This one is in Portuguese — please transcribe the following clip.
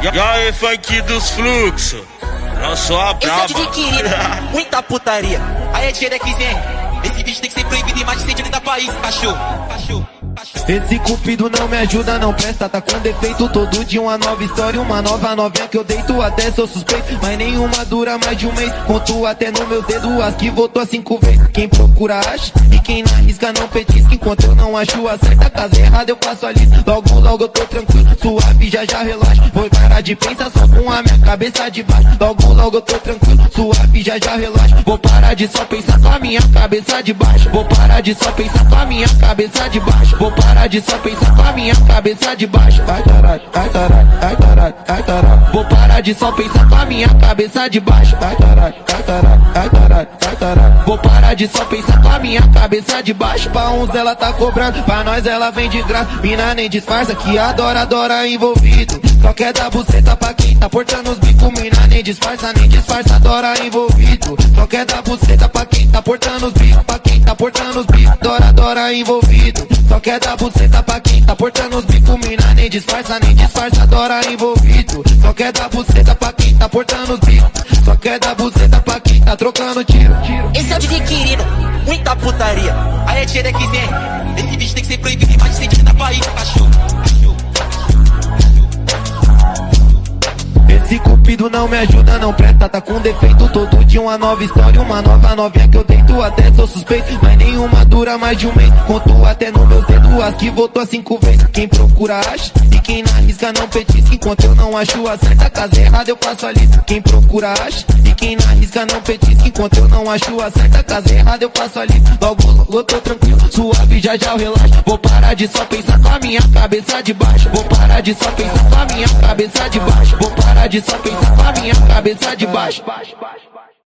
E aí, funk dos fluxos, não sou a braba. Esse é adquirido, muita putaria. Aí é DJ da XR. Esse vídeo tem que ser proibido em mais de 130 países, cachorro. Esse cupido não me ajuda, não presta, tá com defeito. Todo dia uma nova história, uma nova novinha que eu deito. Até sou suspeito, mas nenhuma dura mais de um mês. Conto até no meu dedo as que voltou a 5 vezes. Quem procura acha, e quem não arrisca não petisca. Enquanto eu não acho a certa casa errada, eu faço a lista. Logo eu tô tranquilo, suave, já relaxa. Vou parar de pensar só com a minha cabeça de baixo. Logo eu tô tranquilo, suave, já relaxa. Vou parar de só pensar com a minha cabeça de baixo. Vou parar de só pensar com a minha cabeça de baixo. Vou parar de só pensar com a minha cabeça de baixo. Ai caralho, ai caralho, ai caralho, ai caralho. Vou parar de só pensar com a minha cabeça de baixo. Ai caralho, ai caralho, ai caralho, ai caralho. Vou parar de só pensar com a minha cabeça de baixo. Pra uns ela tá cobrando, pra nós ela vem de graça. Mina nem disfarça que adora envolvido. Só quer dar buceta pra quem tá portando os bicos. Mina nem disfarça, adora envolvido. Só quer dar buceta pra quem tá portando os bicos. Pra quem tá portando os bicos, adora envolvido. Só quer dar buceta pra quem tá portando os bicos. Mina nem disfarça, adora envolvido. Só quer dar buceta pra quem tá portando os bicos. Só quer dar buceta pra quem tá trocando tiro. Esse é o DJ querido, muita putaria. Aí é DJ da XR. Esse vídeo tem que ser proibido em mais de 130 países, cachorro. Esse cupido não me ajuda, não presta, tá com defeito. Todo dia uma nova história, uma nova novinha que eu deito. Até sou suspeito, mas nenhuma dura mais de um mês. Conto até no meu dedo as que voltou a 5 vezes. Quem procura acha, e quem não arrisca não petisca. Enquanto eu não acho a certa casa errada, eu faço a lista. Quem procura acha, e quem não arrisca não petisca. Enquanto eu não acho a certa casa errada, eu faço a lista. Logo eu tô tranquilo, suave, já relaxa. Vou parar de só pensar com a minha cabeça de baixo. Vou parar de só pensar com a minha cabeça de baixo. Vou parar de só pensar com a minha cabeça de baixo.